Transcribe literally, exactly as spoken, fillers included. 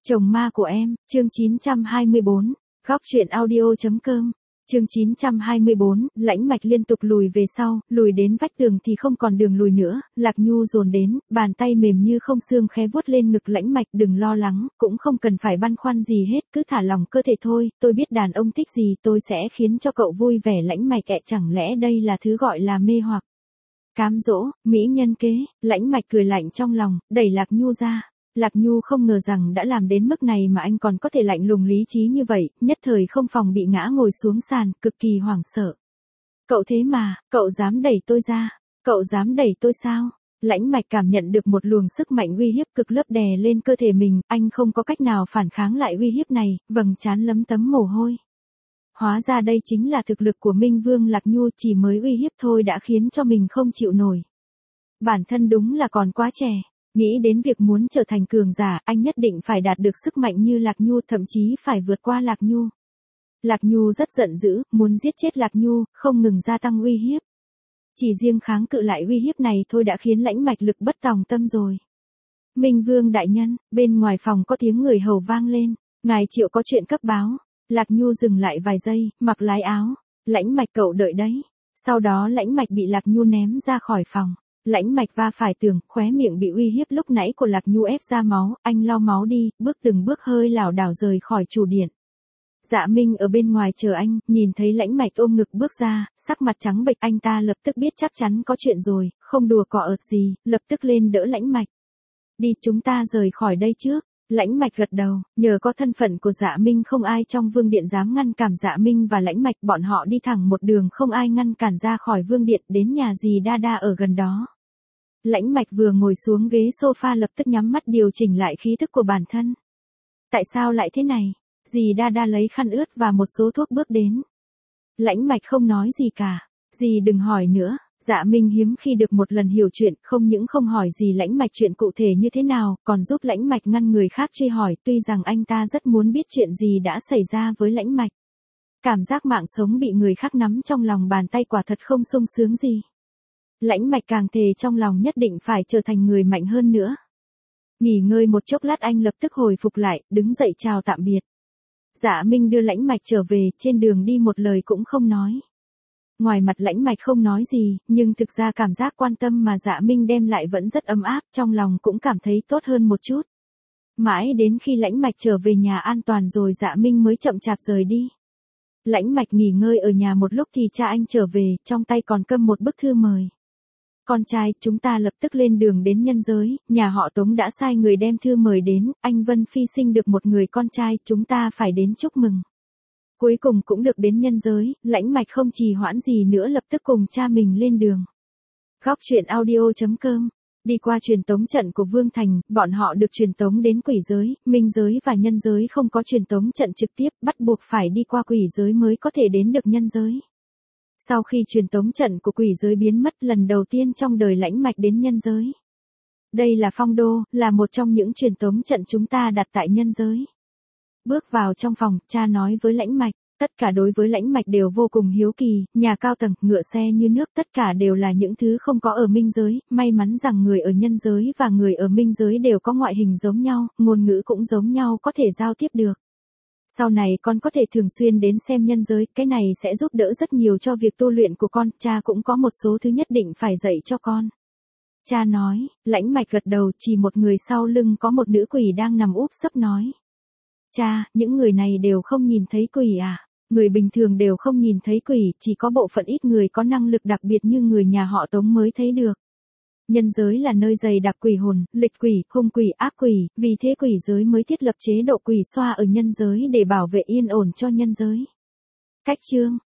Chồng ma của em, chương chín trăm hai mươi bốn, góc truyện audio.com, chương chín trăm hai mươi bốn, lãnh mạch liên tục lùi về sau, lùi đến vách tường thì không còn đường lùi nữa, Lạc Nhu dồn đến, bàn tay mềm như không xương khẽ vuốt lên ngực lãnh mạch, đừng lo lắng, cũng không cần phải băn khoăn gì hết, cứ thả lòng cơ thể thôi, tôi biết đàn ông thích gì tôi sẽ khiến cho cậu vui vẻ. Lãnh mạch ẹ, chẳng lẽ đây là thứ gọi là mê hoặc, cám dỗ, mỹ nhân kế. Lãnh mạch cười lạnh trong lòng, đẩy Lạc Nhu ra. Lạc Nhu không ngờ rằng đã làm đến mức này mà anh còn có thể lạnh lùng lý trí như vậy, nhất thời không phòng bị ngã ngồi xuống sàn, cực kỳ hoảng sợ. Cậu thế mà, cậu dám đẩy tôi ra, cậu dám đẩy tôi sao? Lãnh mạch cảm nhận được một luồng sức mạnh uy hiếp cực lớp đè lên cơ thể mình, anh không có cách nào phản kháng lại uy hiếp này, vầng trán lấm tấm mồ hôi. Hóa ra đây chính là thực lực của Minh Vương. Lạc Nhu chỉ mới uy hiếp thôi đã khiến cho mình không chịu nổi. Bản thân đúng là còn quá trẻ. Nghĩ đến việc muốn trở thành cường giả, anh nhất định phải đạt được sức mạnh như Lạc Nhu, thậm chí phải vượt qua Lạc Nhu. Lạc Nhu rất giận dữ, muốn giết chết Lạc Nhu, không ngừng gia tăng uy hiếp. Chỉ riêng kháng cự lại uy hiếp này thôi đã khiến lãnh mạch lực bất tòng tâm rồi. Minh Vương đại nhân, bên ngoài phòng có tiếng người hầu vang lên, ngài Triệu có chuyện cấp báo. Lạc Nhu dừng lại vài giây, mặc lái áo. Lãnh mạch cậu đợi đấy. Sau đó lãnh mạch bị Lạc Nhu ném ra khỏi phòng. Lãnh mạch va phải tường, khóe miệng bị uy hiếp lúc nãy của Lạc Nhu ép ra máu, anh lau máu đi, bước từng bước hơi lảo đảo rời khỏi chủ điện. Dạ Minh ở bên ngoài chờ anh, nhìn thấy lãnh mạch ôm ngực bước ra, sắc mặt trắng bệch, anh ta lập tức biết chắc chắn có chuyện rồi, không đùa cọ ợt gì, lập tức lên đỡ lãnh mạch. Đi, chúng ta rời khỏi đây trước. Lãnh mạch gật đầu, nhờ có thân phận của Dạ Minh không ai trong vương điện dám ngăn cản Dạ Minh và lãnh mạch, bọn họ đi thẳng một đường không ai ngăn cản ra khỏi vương điện đến nhà dì Đa Đa ở gần đó. Lãnh mạch vừa ngồi xuống ghế sofa lập tức nhắm mắt điều chỉnh lại khí thức của bản thân. Tại sao lại thế này? Dì Đa Đa lấy khăn ướt và một số thuốc bước đến. Lãnh mạch không nói gì cả. Dì đừng hỏi nữa. Dạ Minh hiếm khi được một lần hiểu chuyện, không những không hỏi gì lãnh mạch chuyện cụ thể như thế nào, còn giúp lãnh mạch ngăn người khác truy hỏi, tuy rằng anh ta rất muốn biết chuyện gì đã xảy ra với lãnh mạch. Cảm giác mạng sống bị người khác nắm trong lòng bàn tay quả thật không sung sướng gì. Lãnh mạch càng thề trong lòng nhất định phải trở thành người mạnh hơn nữa. Nghỉ ngơi một chốc lát anh lập tức hồi phục lại, đứng dậy chào tạm biệt. Dạ Minh đưa lãnh mạch trở về, trên đường đi một lời cũng không nói. Ngoài mặt lãnh mạch không nói gì, nhưng thực ra cảm giác quan tâm mà Dạ Minh đem lại vẫn rất ấm áp, trong lòng cũng cảm thấy tốt hơn một chút. Mãi đến khi lãnh mạch trở về nhà an toàn rồi Dạ Minh mới chậm chạp rời đi. Lãnh mạch nghỉ ngơi ở nhà một lúc thì cha anh trở về, trong tay còn cầm một bức thư mời. Con trai, chúng ta lập tức lên đường đến nhân giới, nhà họ Tống đã sai người đem thư mời đến, anh Vân Phi sinh được một người con trai, chúng ta phải đến chúc mừng. Cuối cùng cũng được đến nhân giới, lãnh mạch không trì hoãn gì nữa lập tức cùng cha mình lên đường. Góc truyện audio.com, đi qua truyền tống trận của Vương Thành, bọn họ được truyền tống đến quỷ giới, minh giới và nhân giới không có truyền tống trận trực tiếp, bắt buộc phải đi qua quỷ giới mới có thể đến được nhân giới. Sau khi truyền tống trận của quỷ giới biến mất lần đầu tiên trong đời lãnh mạch đến nhân giới. Đây là Phong Đô, là một trong những truyền tống trận chúng ta đặt tại nhân giới. Bước vào trong phòng, cha nói với lãnh mạch, tất cả đối với lãnh mạch đều vô cùng hiếu kỳ, nhà cao tầng, ngựa xe như nước, tất cả đều là những thứ không có ở minh giới, may mắn rằng người ở nhân giới và người ở minh giới đều có ngoại hình giống nhau, ngôn ngữ cũng giống nhau, có thể giao tiếp được. Sau này con có thể thường xuyên đến xem nhân giới, cái này sẽ giúp đỡ rất nhiều cho việc tu luyện của con, cha cũng có một số thứ nhất định phải dạy cho con. Cha nói, lãnh mạch gật đầu, chỉ một người sau lưng có một nữ quỷ đang nằm úp sấp nói. Cha, những người này đều không nhìn thấy quỷ à? Người bình thường đều không nhìn thấy quỷ, chỉ có bộ phận ít người có năng lực đặc biệt như người nhà họ Tống mới thấy được. Nhân giới là nơi dày đặc quỷ hồn, lịch quỷ, hung quỷ, ác quỷ, vì thế quỷ giới mới thiết lập chế độ quỷ xoa ở nhân giới để bảo vệ yên ổn cho nhân giới. Cách chương,